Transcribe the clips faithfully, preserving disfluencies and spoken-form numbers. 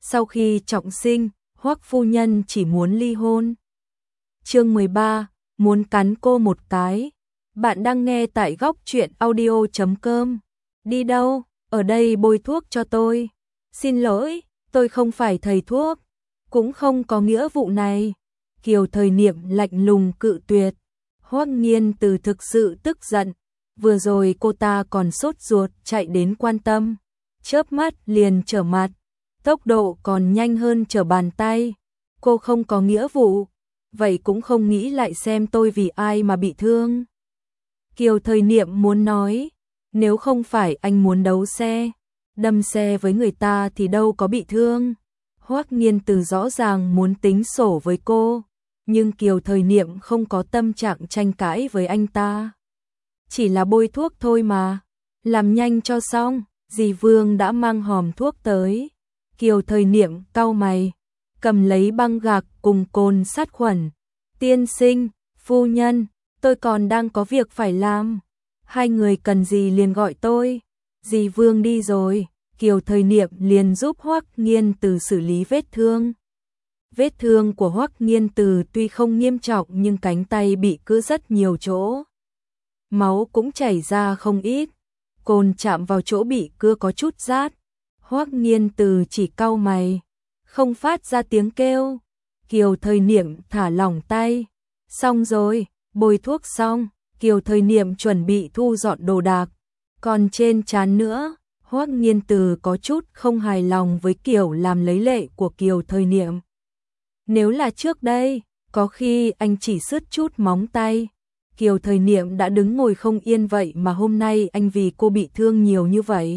Sau khi trọng sinh, Hoắc phu nhân chỉ muốn ly hôn. Chương mười ba, muốn cắn cô một cái. Bạn đang nghe tại góc truyện audio chấm com. Đi đâu? Ở đây bôi thuốc cho tôi. Xin lỗi, tôi không phải thầy thuốc, cũng không có nghĩa vụ này. Kiều Thời Niệm lạnh lùng cự tuyệt. Hoắc Nghiên Từ thực sự tức giận, vừa rồi cô ta còn sốt ruột chạy đến quan tâm, chớp mắt liền trở mặt, tốc độ còn nhanh hơn trở bàn tay. Cô không có nghĩa vụ, vậy cũng không nghĩ lại xem tôi vì ai mà bị thương. Kiều Thời Niệm muốn nói, nếu không phải anh muốn đấu xe, đâm xe với người ta thì đâu có bị thương. Hoắc Nghiên Từ rõ ràng muốn tính sổ với cô, nhưng Kiều Thời Niệm không có tâm trạng tranh cãi với anh ta. Chỉ là bôi thuốc thôi mà, làm nhanh cho xong. Dì Vương đã mang hòm thuốc tới. Kiều Thời Niệm cau mày, cầm lấy băng gạc cùng cồn sát khuẩn. Tiên sinh, phu nhân, tôi còn đang có việc phải làm. Hai người cần gì liền gọi tôi. Dì Vương đi rồi, Kiều Thời Niệm liền giúp Hoắc Nghiên Từ xử lý vết thương. Vết thương của Hoắc Nghiên Từ tuy không nghiêm trọng nhưng cánh tay bị cứa rất nhiều chỗ. Máu cũng chảy ra không ít. Cồn chạm vào chỗ bị cưa có chút rát. Hoắc Nghiên Từ chỉ cau mày, không phát ra tiếng kêu. Kiều Thời Niệm thả lỏng tay. Xong rồi, bôi thuốc xong, Kiều Thời Niệm chuẩn bị thu dọn đồ đạc. Còn trên trán nữa, Hoắc Nghiên Từ có chút không hài lòng với kiểu làm lấy lệ của Kiều Thời Niệm. Nếu là trước đây, có khi anh chỉ sứt chút móng tay. Kiều Thời Niệm đã đứng ngồi không yên vậy mà hôm nay anh vì cô bị thương nhiều như vậy.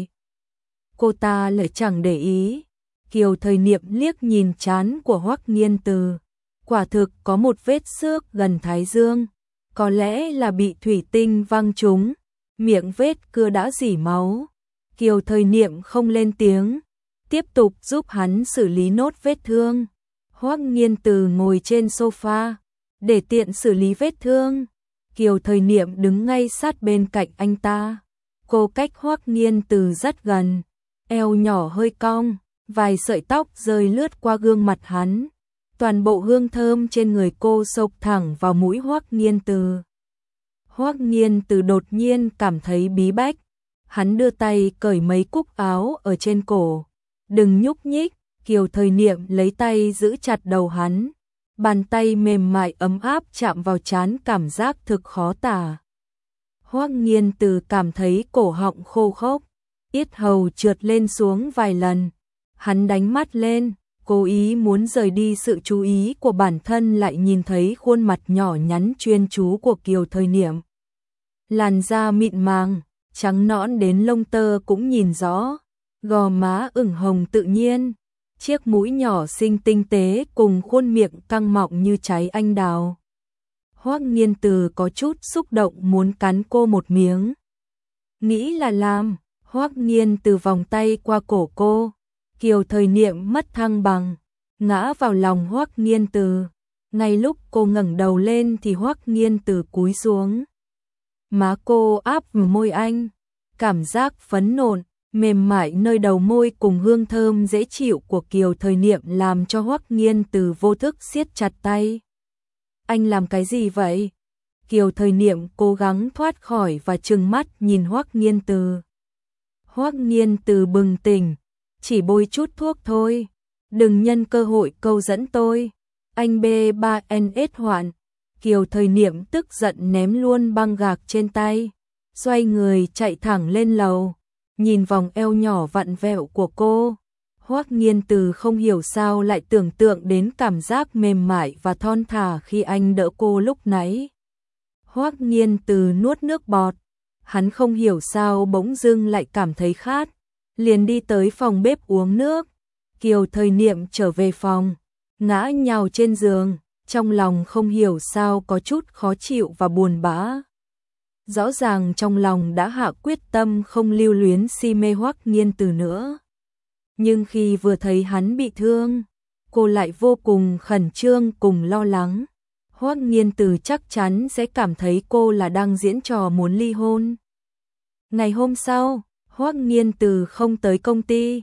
Cô ta lại chẳng để ý. Kiều Thời Niệm liếc nhìn trán của Hoắc Nghiên Từ. Quả thực có một vết xước gần thái dương. Có lẽ là bị thủy tinh văng trúng. Miệng vết cưa đã rỉ máu. Kiều Thời Niệm không lên tiếng, tiếp tục giúp hắn xử lý nốt vết thương. Hoắc Nghiên Từ ngồi trên sofa, để tiện xử lý vết thương. Kiều Thời Niệm đứng ngay sát bên cạnh anh ta. Cô cách Hoắc Nghiên Từ rất gần, eo nhỏ hơi cong, vài sợi tóc rơi lướt qua gương mặt hắn. Toàn bộ hương thơm trên người cô xộc thẳng vào mũi Hoắc Nghiên Từ. Hoắc Nghiên Từ đột nhiên cảm thấy bí bách. Hắn đưa tay cởi mấy cúc áo ở trên cổ. Đừng nhúc nhích. Kiều Thời Niệm lấy tay giữ chặt đầu hắn. Bàn tay mềm mại ấm áp chạm vào trán, cảm giác thực khó tả. Hoắc Nghiên Từ cảm thấy cổ họng khô khốc, yết hầu trượt lên xuống vài lần. Hắn đánh mắt lên, cố ý muốn rời đi sự chú ý của bản thân, lại nhìn thấy khuôn mặt nhỏ nhắn chuyên chú của Kiều Thời Niệm. Làn da mịn màng, trắng nõn đến lông tơ cũng nhìn rõ, gò má ửng hồng tự nhiên. Chiếc mũi nhỏ xinh tinh tế cùng khuôn miệng căng mọng như trái anh đào. Hoắc Nghiên Từ có chút xúc động muốn cắn cô một miếng. Nghĩ là làm, Hoắc Nghiên Từ vòng tay qua cổ cô. Kiều Thời Niệm mất thăng bằng, ngã vào lòng Hoắc Nghiên Từ. Ngay lúc cô ngẩng đầu lên thì Hoắc Nghiên Từ cúi xuống. Má cô áp vào môi anh, cảm giác phấn nộn, mềm mại nơi đầu môi cùng hương thơm dễ chịu của Kiều Thời Niệm làm cho Hoắc Nghiên Từ vô thức siết chặt tay. Anh làm cái gì vậy? Kiều Thời Niệm cố gắng thoát khỏi và trừng mắt nhìn Hoắc Nghiên Từ. Hoắc Nghiên Từ bừng tỉnh, chỉ bôi chút thuốc thôi, đừng nhân cơ hội câu dẫn tôi. Anh bê ba en ét hoạn. Kiều Thời Niệm tức giận ném luôn băng gạc trên tay, xoay người chạy thẳng lên lầu. Nhìn vòng eo nhỏ vặn vẹo của cô, Hoắc Nghiên Từ không hiểu sao lại tưởng tượng đến cảm giác mềm mại và thon thả khi anh đỡ cô lúc nãy. Hoắc Nghiên Từ nuốt nước bọt, hắn không hiểu sao bỗng dưng lại cảm thấy khát, liền đi tới phòng bếp uống nước. Kiều Thời Niệm trở về phòng, ngã nhào trên giường, trong lòng không hiểu sao có chút khó chịu và buồn bã. Rõ ràng trong lòng đã hạ quyết tâm không lưu luyến si mê Hoắc Nghiên Từ nữa. Nhưng khi vừa thấy hắn bị thương, cô lại vô cùng khẩn trương cùng lo lắng. Hoắc Nghiên Từ chắc chắn sẽ cảm thấy cô là đang diễn trò muốn ly hôn. Ngày hôm sau, Hoắc Nghiên Từ không tới công ty.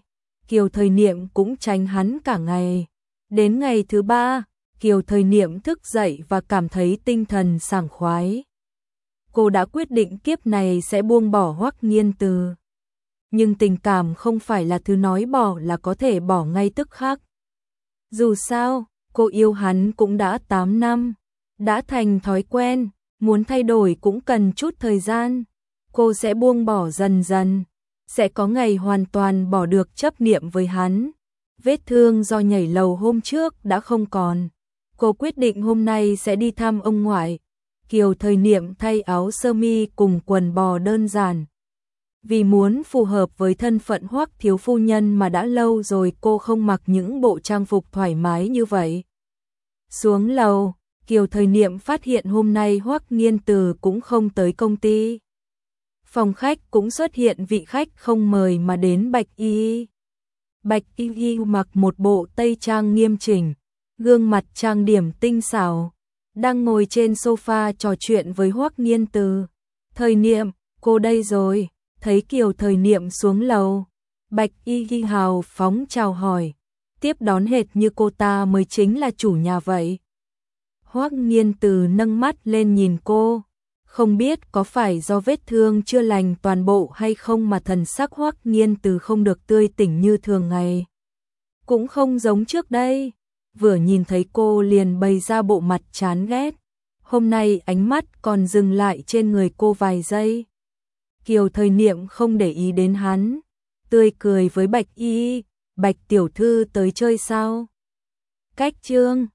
Kiều Thời Niệm cũng tránh hắn cả ngày. Đến ngày thứ ba, Kiều Thời Niệm thức dậy và cảm thấy tinh thần sảng khoái. Cô đã quyết định kiếp này sẽ buông bỏ Hoắc Nghiên Từ. Nhưng tình cảm không phải là thứ nói bỏ là có thể bỏ ngay tức khắc. Dù sao, cô yêu hắn cũng đã tám năm, đã thành thói quen, muốn thay đổi cũng cần chút thời gian. Cô sẽ buông bỏ dần dần, sẽ có ngày hoàn toàn bỏ được chấp niệm với hắn. Vết thương do nhảy lầu hôm trước đã không còn. Cô quyết định hôm nay sẽ đi thăm ông ngoại. Kiều Thời Niệm thay áo sơ mi cùng quần bò đơn giản. Vì muốn phù hợp với thân phận Hoắc thiếu phu nhân mà đã lâu rồi cô không mặc những bộ trang phục thoải mái như vậy. Xuống lầu, Kiều Thời Niệm phát hiện hôm nay Hoắc Nghiên Từ cũng không tới công ty. Phòng khách cũng xuất hiện vị khách không mời mà đến Bạch Y. Bạch Y mặc một bộ tây trang nghiêm chỉnh, gương mặt trang điểm tinh xảo, đang ngồi trên sofa trò chuyện với Hoắc Nghiên Từ. Thời Niệm, cô đây rồi. Thấy Kiều Thời Niệm xuống lầu, Bạch Y hào phóng chào hỏi, tiếp đón hệt như cô ta mới chính là chủ nhà vậy. Hoắc Nghiên Từ nâng mắt lên nhìn cô, không biết có phải do vết thương chưa lành toàn bộ hay không mà thần sắc Hoắc Nghiên Từ không được tươi tỉnh như thường ngày. Cũng không giống trước đây, vừa nhìn thấy cô liền bày ra bộ mặt chán ghét, hôm nay ánh mắt còn dừng lại trên người cô vài giây. Kiều Thời Niệm không để ý đến hắn, tươi cười với Bạch Y, Bạch tiểu thư tới chơi sao? Cách chương